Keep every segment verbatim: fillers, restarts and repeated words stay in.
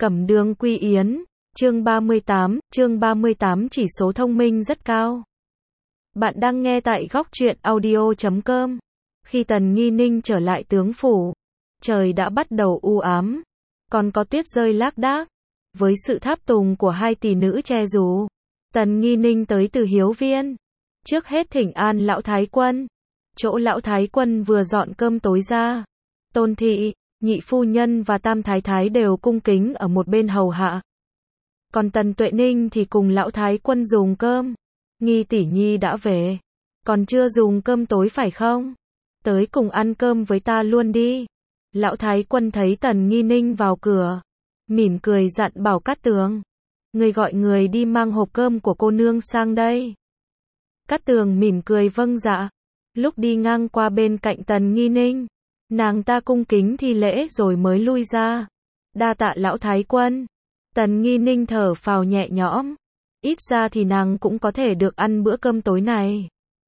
Cẩm Đường Quy Yến, chương ba mươi tám, chương ba mươi tám chỉ số thông minh rất cao. Bạn đang nghe tại góc truyện audio chấm com. Khi Tần Nghi Ninh trở lại tướng phủ, trời đã bắt đầu u ám, còn có tuyết rơi lác đác. Với sự tháp tùng của hai tỷ nữ che dù, Tần Nghi Ninh tới Từ Hiếu Viên. Trước hết thỉnh an lão thái quân. Chỗ lão thái quân vừa dọn cơm tối ra, Tôn thị, nhị phu nhân và tam thái thái đều cung kính ở một bên hầu hạ. Còn Tần Tuệ Ninh thì cùng lão thái quân dùng cơm. Nghi tỷ nhi đã về, còn chưa dùng cơm tối phải không? Tới cùng ăn cơm với ta luôn đi. Lão thái quân thấy Tần Nghi Ninh vào cửa, mỉm cười dặn bảo Cát Tường, người gọi người đi mang hộp cơm của cô nương sang đây. Cát Tường mỉm cười vâng dạ. Lúc đi ngang qua bên cạnh Tần Nghi Ninh, nàng ta cung kính thi lễ rồi mới lui ra. Đa tạ lão thái quân. Tần Nghi Ninh thở phào nhẹ nhõm, ít ra thì nàng cũng có thể được ăn bữa cơm tối này.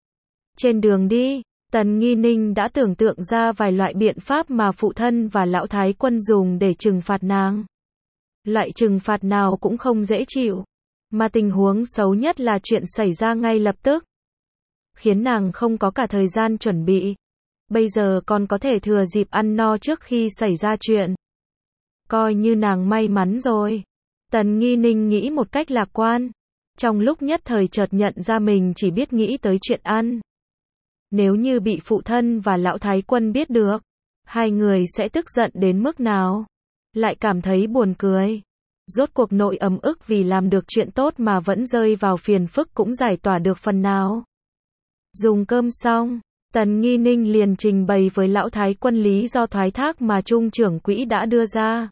Trên đường đi, Tần Nghi Ninh đã tưởng tượng ra vài loại biện pháp mà phụ thân và lão thái quân dùng để trừng phạt nàng. Loại trừng phạt nào cũng không dễ chịu, mà tình huống xấu nhất là chuyện xảy ra ngay lập tức, khiến nàng không có cả thời gian chuẩn bị. Bây giờ còn có thể thừa dịp ăn no trước khi xảy ra chuyện, coi như nàng may mắn rồi. Tần Nghi Ninh nghĩ một cách lạc quan, trong lúc nhất thời chợt nhận ra mình chỉ biết nghĩ tới chuyện ăn. Nếu như bị phụ thân và lão thái quân biết được, hai người sẽ tức giận đến mức nào? Lại cảm thấy buồn cười. Rốt cuộc nội ấm ức vì làm được chuyện tốt mà vẫn rơi vào phiền phức cũng giải tỏa được phần nào. Dùng cơm xong, Tần Nghi Ninh liền trình bày với lão thái quân lý do thoái thác mà Trung trưởng quỹ đã đưa ra.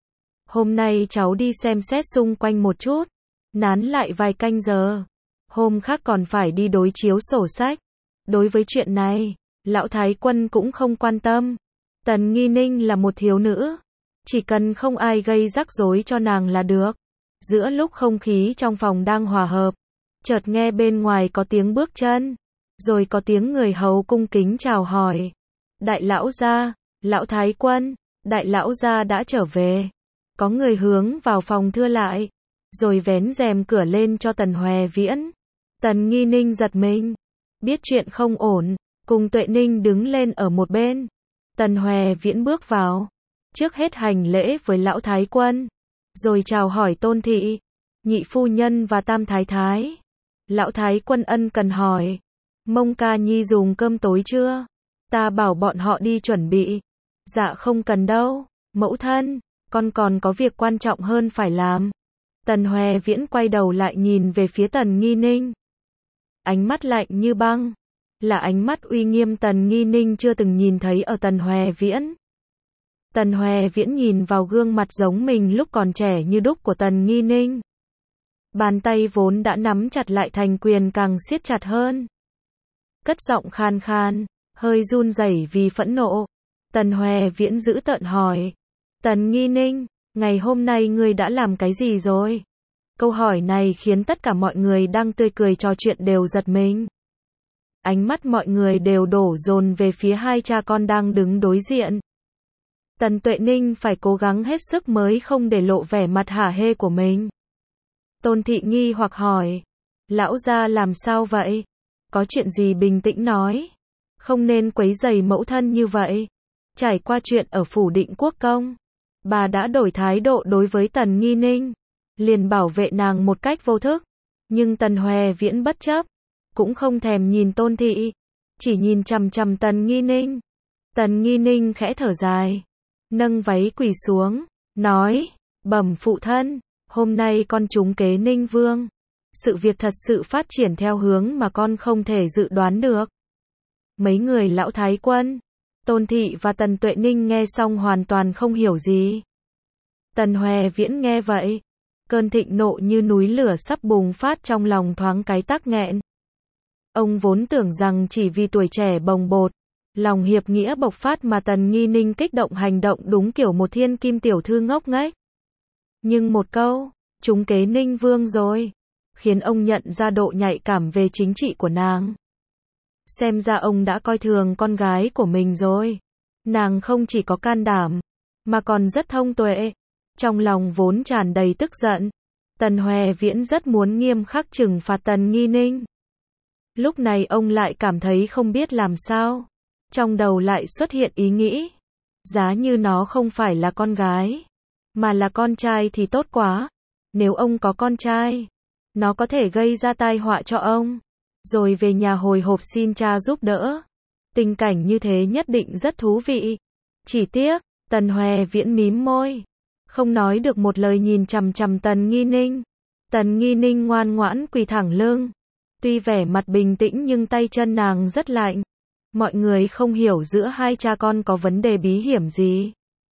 Hôm nay cháu đi xem xét xung quanh một chút, nán lại vài canh giờ. Hôm khác còn phải đi đối chiếu sổ sách. Đối với chuyện này, lão thái quân cũng không quan tâm. Tần Nghi Ninh là một thiếu nữ, chỉ cần không ai gây rắc rối cho nàng là được. Giữa lúc không khí trong phòng đang hòa hợp, chợt nghe bên ngoài có tiếng bước chân, rồi có tiếng người hầu cung kính chào hỏi. Đại lão gia, lão thái quân, đại lão gia đã trở về. Có người hướng vào phòng thưa lại, rồi vén rèm cửa lên cho Tần Hòe Viễn. Tần Nghi Ninh giật mình, biết chuyện không ổn, cùng Tuệ Ninh đứng lên ở một bên. Tần Hòe Viễn bước vào, trước hết hành lễ với lão thái quân, rồi chào hỏi Tôn thị, nhị phu nhân và tam thái thái. Lão thái quân ân cần hỏi, Mông ca nhi dùng cơm tối chưa? Ta bảo bọn họ đi chuẩn bị. Dạ không cần đâu, mẫu thân, con còn có việc quan trọng hơn phải làm. Tần Hòe Viễn quay đầu lại nhìn về phía Tần Nghi Ninh. Ánh mắt lạnh như băng, là ánh mắt uy nghiêm Tần Nghi Ninh chưa từng nhìn thấy ở Tần Hòe Viễn. Tần Hòe Viễn nhìn vào gương mặt giống mình lúc còn trẻ như đúc của Tần Nghi Ninh. Bàn tay vốn đã nắm chặt lại thành quyền càng siết chặt hơn. Cất giọng khan khan, hơi run rẩy vì phẫn nộ. Tần Hòe Viễn giữ tợn hỏi, Tần Nghi Ninh, ngày hôm nay ngươi đã làm cái gì rồi? Câu hỏi này khiến tất cả mọi người đang tươi cười trò chuyện đều giật mình. Ánh mắt mọi người đều đổ dồn về phía hai cha con đang đứng đối diện. Tần Tuệ Ninh phải cố gắng hết sức mới không để lộ vẻ mặt hả hê của mình. Tôn thị nghi hoặc hỏi, lão gia làm sao vậy? Có chuyện gì bình tĩnh nói, không nên quấy rầy mẫu thân như vậy. Trải qua chuyện ở phủ Định Quốc công, bà đã đổi thái độ đối với Tần Nghi Ninh, liền bảo vệ nàng một cách vô thức. Nhưng Tần Hòe Viễn bất chấp, cũng không thèm nhìn Tôn thị, chỉ nhìn chằm chằm Tần Nghi Ninh. Tần Nghi Ninh khẽ thở dài, nâng váy quỳ xuống, nói, bẩm phụ thân, hôm nay con trúng kế Ninh Vương. Sự việc thật sự phát triển theo hướng mà con không thể dự đoán được. Mấy người lão thái quân, Tôn thị và Tần Tuệ Ninh nghe xong hoàn toàn không hiểu gì. Tần Hòe Viễn nghe vậy, cơn thịnh nộ như núi lửa sắp bùng phát trong lòng thoáng cái tắc nghẹn. Ông vốn tưởng rằng chỉ vì tuổi trẻ bồng bột, lòng hiệp nghĩa bộc phát mà Tần Nghi Ninh kích động hành động đúng kiểu một thiên kim tiểu thư ngốc nghếch. Nhưng một câu, trúng kế Ninh Vương rồi, khiến ông nhận ra độ nhạy cảm về chính trị của nàng. Xem ra ông đã coi thường con gái của mình rồi. Nàng không chỉ có can đảm, mà còn rất thông tuệ. Trong lòng vốn tràn đầy tức giận, Tần Hoè Viễn rất muốn nghiêm khắc trừng phạt Tần Nghi Ninh. Lúc này ông lại cảm thấy không biết làm sao. Trong đầu lại xuất hiện ý nghĩ, giá như nó không phải là con gái, mà là con trai thì tốt quá. Nếu ông có con trai, nó có thể gây ra tai họa cho ông. Rồi về nhà hồi hộp xin cha giúp đỡ. Tình cảnh như thế nhất định rất thú vị. Chỉ tiếc, Tần Hoè Viễn mím môi, không nói được một lời nhìn chằm chằm Tần Nghi Ninh. Tần Nghi Ninh ngoan ngoãn quỳ thẳng lưng. Tuy vẻ mặt bình tĩnh nhưng tay chân nàng rất lạnh. Mọi người không hiểu giữa hai cha con có vấn đề bí hiểm gì.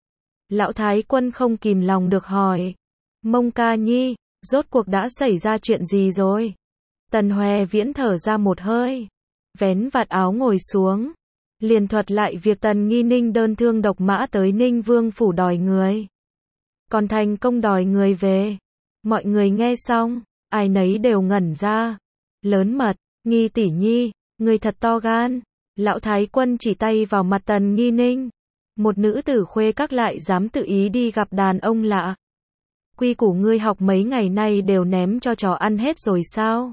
Lão Thái Quân không kìm lòng được hỏi. Mông ca nhi, rốt cuộc đã xảy ra chuyện gì rồi? Tần Hoè Viễn thở ra một hơi, vén vạt áo ngồi xuống, liền thuật lại việc Tần Nghi Ninh đơn thương độc mã tới Ninh Vương phủ đòi người. Còn thành công đòi người về. Mọi người nghe xong, ai nấy đều ngẩn ra. Lớn mật, Nghi tỷ nhi, người thật to gan. Lão Thái Quân chỉ tay vào mặt Tần Nghi Ninh. Một nữ tử khuê các lại dám tự ý đi gặp đàn ông lạ. Quy củ ngươi học mấy ngày nay đều ném cho chó ăn hết rồi sao?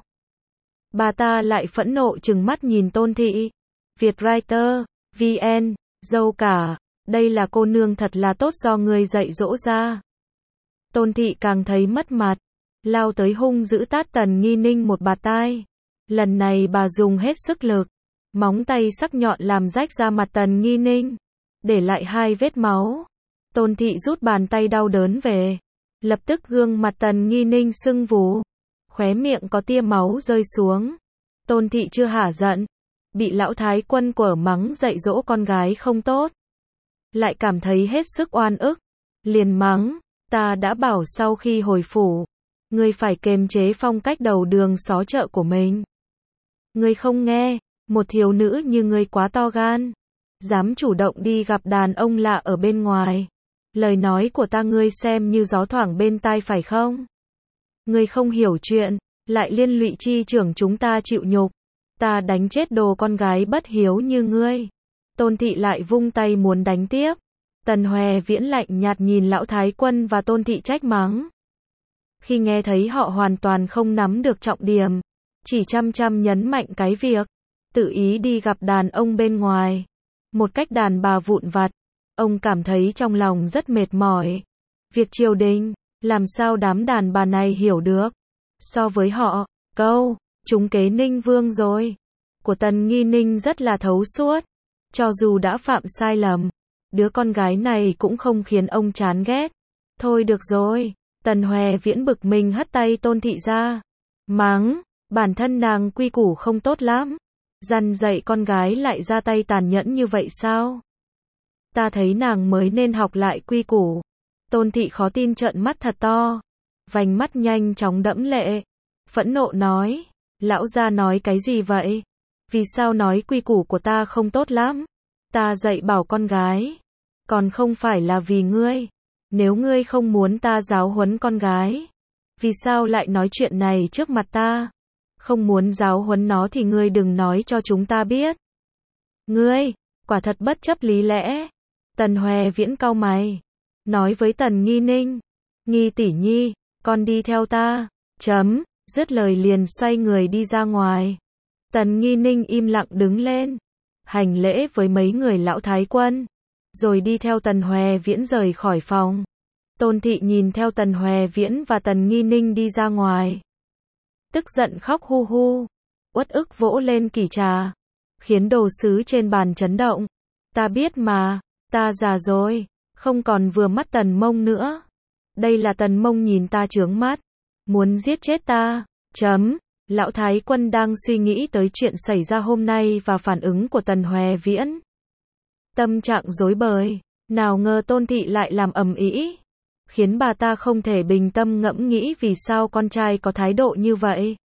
Bà ta lại phẫn nộ trừng mắt nhìn Tôn Thị. Vietwriter, vê en, dâu cả, đây là cô nương thật là tốt do ngươi dạy dỗ ra. Tôn Thị càng thấy mất mặt, lao tới hung dữ tát Tần Nghi Ninh một bạt tai. Lần này bà dùng hết sức lực, móng tay sắc nhọn làm rách ra mặt Tần Nghi Ninh, để lại hai vết máu. Tôn Thị rút bàn tay đau đớn về, lập tức gương mặt Tần Nghi Ninh sưng vù, khóe miệng có tia máu rơi xuống. Tôn Thị chưa hả giận, bị Lão Thái Quân quở mắng dạy dỗ con gái không tốt, lại cảm thấy hết sức oan ức, liền mắng, ta đã bảo sau khi hồi phủ, ngươi phải kiềm chế phong cách đầu đường xó chợ của mình. Ngươi không nghe, một thiếu nữ như ngươi quá to gan, dám chủ động đi gặp đàn ông lạ ở bên ngoài. Lời nói của ta ngươi xem như gió thoảng bên tai phải không? Ngươi không hiểu chuyện, lại liên lụy chi trưởng chúng ta chịu nhục. Ta đánh chết đồ con gái bất hiếu như ngươi. Tôn Thị lại vung tay muốn đánh tiếp. Tần Hoè Viễn lạnh nhạt nhìn Lão Thái Quân và Tôn Thị trách mắng. Khi nghe thấy họ hoàn toàn không nắm được trọng điểm, chỉ chăm chăm nhấn mạnh cái việc tự ý đi gặp đàn ông bên ngoài, một cách đàn bà vụn vặt, ông cảm thấy trong lòng rất mệt mỏi. Việc triều đình, làm sao đám đàn bà này hiểu được? So với họ, câu trúng kế Ninh Vương rồi của Tần Nghi Ninh rất là thấu suốt. Cho dù đã phạm sai lầm, đứa con gái này cũng không khiến ông chán ghét. Thôi được rồi. Tần Hoè Viễn bực mình hất tay Tôn Thị ra, mắng, bản thân nàng quy củ không tốt lắm, dằn dạy con gái lại ra tay tàn nhẫn như vậy sao? Ta thấy nàng mới nên học lại quy củ. Tôn Thị khó tin trợn mắt thật to, vành mắt nhanh chóng đẫm lệ, phẫn nộ nói, lão gia nói cái gì vậy? Vì sao nói quy củ của ta không tốt lắm? Ta dạy bảo con gái, còn không phải là vì ngươi. Nếu ngươi không muốn ta giáo huấn con gái, vì sao lại nói chuyện này trước mặt ta? Không muốn giáo huấn nó thì ngươi đừng nói cho chúng ta biết. Ngươi, quả thật bất chấp lý lẽ. Tần Hoè Viễn cau mày, nói với Tần Nghi Ninh, Nghi tỷ nhi, con đi theo ta. Chấm, dứt lời liền xoay người đi ra ngoài. Tần Nghi Ninh im lặng đứng lên, hành lễ với mấy người Lão Thái Quân, rồi đi theo Tần Hoè Viễn rời khỏi phòng. Tôn Thị nhìn theo Tần Hoè Viễn và Tần Nghi Ninh đi ra ngoài, tức giận khóc hu hu, uất ức vỗ lên kỷ trà, khiến đồ sứ trên bàn chấn động. Ta biết mà, ta già rồi, không còn vừa mắt Tần Mông nữa. Đây là Tần Mông nhìn ta chướng mắt, muốn giết chết ta. Chấm. Lão Thái Quân đang suy nghĩ tới chuyện xảy ra hôm nay và phản ứng của Tần Hoè Viễn. Tâm trạng rối bời, nào ngờ Tôn Thị lại làm ầm ĩ, khiến bà ta không thể bình tâm ngẫm nghĩ vì sao con trai có thái độ như vậy.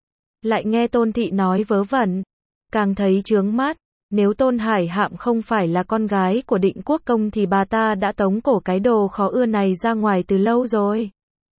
Lại nghe Tôn Thị nói vớ vẩn, càng thấy chướng mắt. Nếu Tôn Hải Hạm không phải là con gái của Định Quốc Công thì bà ta đã tống cổ cái đồ khó ưa này ra ngoài từ lâu rồi.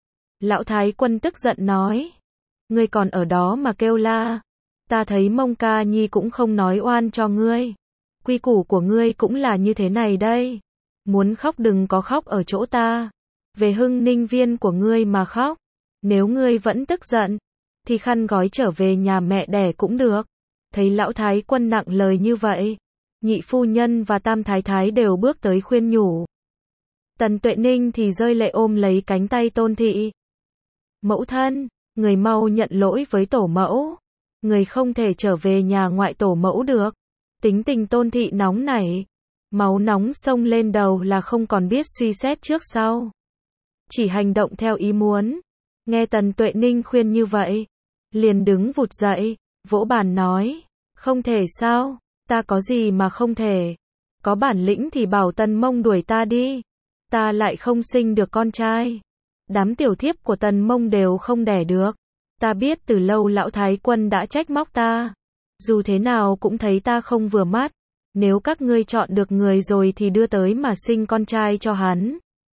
Lão Thái Quân tức giận nói, ngươi còn ở đó mà kêu la. Ta thấy Mông ca nhi cũng không nói oan cho ngươi. Quy củ của ngươi cũng là như thế này đây. Muốn khóc đừng có khóc ở chỗ ta. về Hưng Ninh Viên của ngươi mà khóc. Nếu ngươi vẫn tức giận, thì khăn gói trở về nhà mẹ đẻ cũng được. Thấy lão thái quân nặng lời như vậy, nhị phu nhân và tam thái thái đều bước tới khuyên nhủ. Tần Tuệ Ninh thì rơi lệ ôm lấy cánh tay Tôn Thị. Mẫu thân, người mau nhận lỗi với tổ mẫu. Người không thể trở về nhà ngoại tổ mẫu được. Tính tình Tôn Thị nóng nảy. Máu nóng xông lên đầu là không còn biết suy xét trước sau. Chỉ hành động theo ý muốn. Nghe Tần Tuệ Ninh khuyên như vậy, liền đứng vụt dậy, vỗ bàn nói. Không thể sao, ta có gì mà không thể. Có bản lĩnh thì bảo Tần Mông đuổi ta đi. Ta lại không sinh được con trai. Đám tiểu thiếp của Tần Mông đều không đẻ được. Ta biết từ lâu lão thái quân đã trách móc ta. Dù thế nào cũng thấy ta không vừa mắt. Nếu các ngươi chọn được người rồi thì đưa tới mà sinh con trai cho hắn.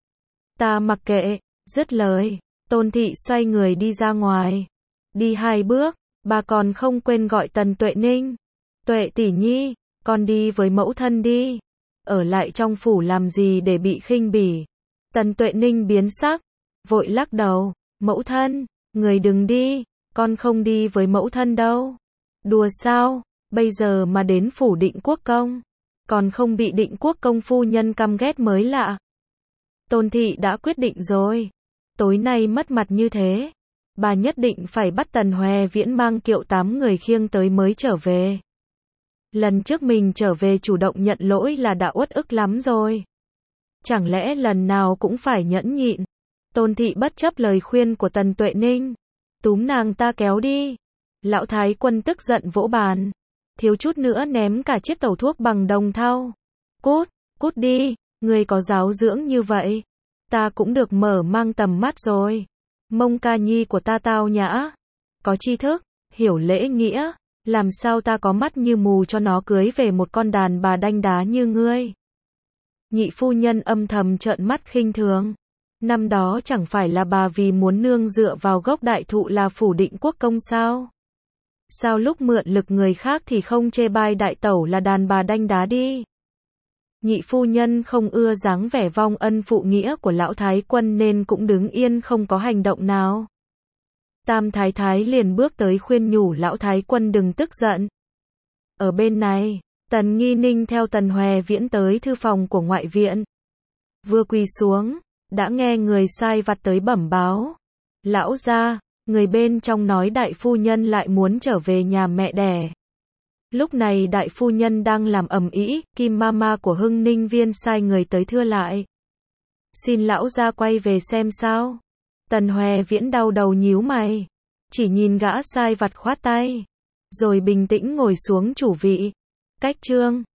Ta mặc kệ, dứt lời, Tôn Thị xoay người đi ra ngoài. Đi hai bước, bà còn không quên gọi Tần Tuệ Ninh. Tuệ tỷ nhi, con đi với mẫu thân đi. Ở lại trong phủ làm gì để bị khinh bỉ. Tần Tuệ Ninh biến sắc, vội lắc đầu. Mẫu thân, người đừng đi, con không đi với mẫu thân đâu. Đùa sao, bây giờ mà đến phủ Định Quốc công, còn không bị Định Quốc công phu nhân căm ghét mới lạ. Tôn Thị đã quyết định rồi. Tối nay mất mặt như thế, bà nhất định phải bắt Tần Hoè Viễn mang kiệu tám người khiêng tới mới trở về. Lần trước mình trở về chủ động nhận lỗi là đã uất ức lắm rồi. Chẳng lẽ lần nào cũng phải nhẫn nhịn. Tôn Thị bất chấp lời khuyên của Tần Tuệ Ninh, túm nàng ta kéo đi. Lão thái quân tức giận vỗ bàn, thiếu chút nữa ném cả chiếc tẩu thuốc bằng đồng thau. Cút, cút đi, ngươi có giáo dưỡng như vậy, ta cũng được mở mang tầm mắt rồi. Mông ca nhi của ta tao nhã, có tri thức, hiểu lễ nghĩa, làm sao ta có mắt như mù cho nó cưới về một con đàn bà đanh đá như ngươi. Nhị phu nhân âm thầm trợn mắt khinh thường. Năm đó chẳng phải là bà vì muốn nương dựa vào gốc đại thụ là phủ Định Quốc công sao? Sao lúc mượn lực người khác thì không chê bai đại tẩu là đàn bà đanh đá đi? Nhị phu nhân không ưa dáng vẻ vong ân phụ nghĩa của lão thái quân nên cũng đứng yên không có hành động nào. Tam thái thái liền bước tới khuyên nhủ lão thái quân đừng tức giận. Ở bên này, Tần Nghi Ninh theo Tần Hoè Viễn tới thư phòng của ngoại viện. Vừa quỳ xuống, đã nghe người sai vặt tới bẩm báo. Lão gia, người bên trong nói đại phu nhân lại muốn trở về nhà mẹ đẻ. Lúc này đại phu nhân đang làm ầm ĩ, Kim Mama của Hưng Ninh Viên sai người tới thưa lại. Xin lão gia quay về xem sao. Tần Hoè Viễn đau đầu nhíu mày, chỉ nhìn gã sai vặt khoát tay, rồi bình tĩnh ngồi xuống chủ vị. Cách chương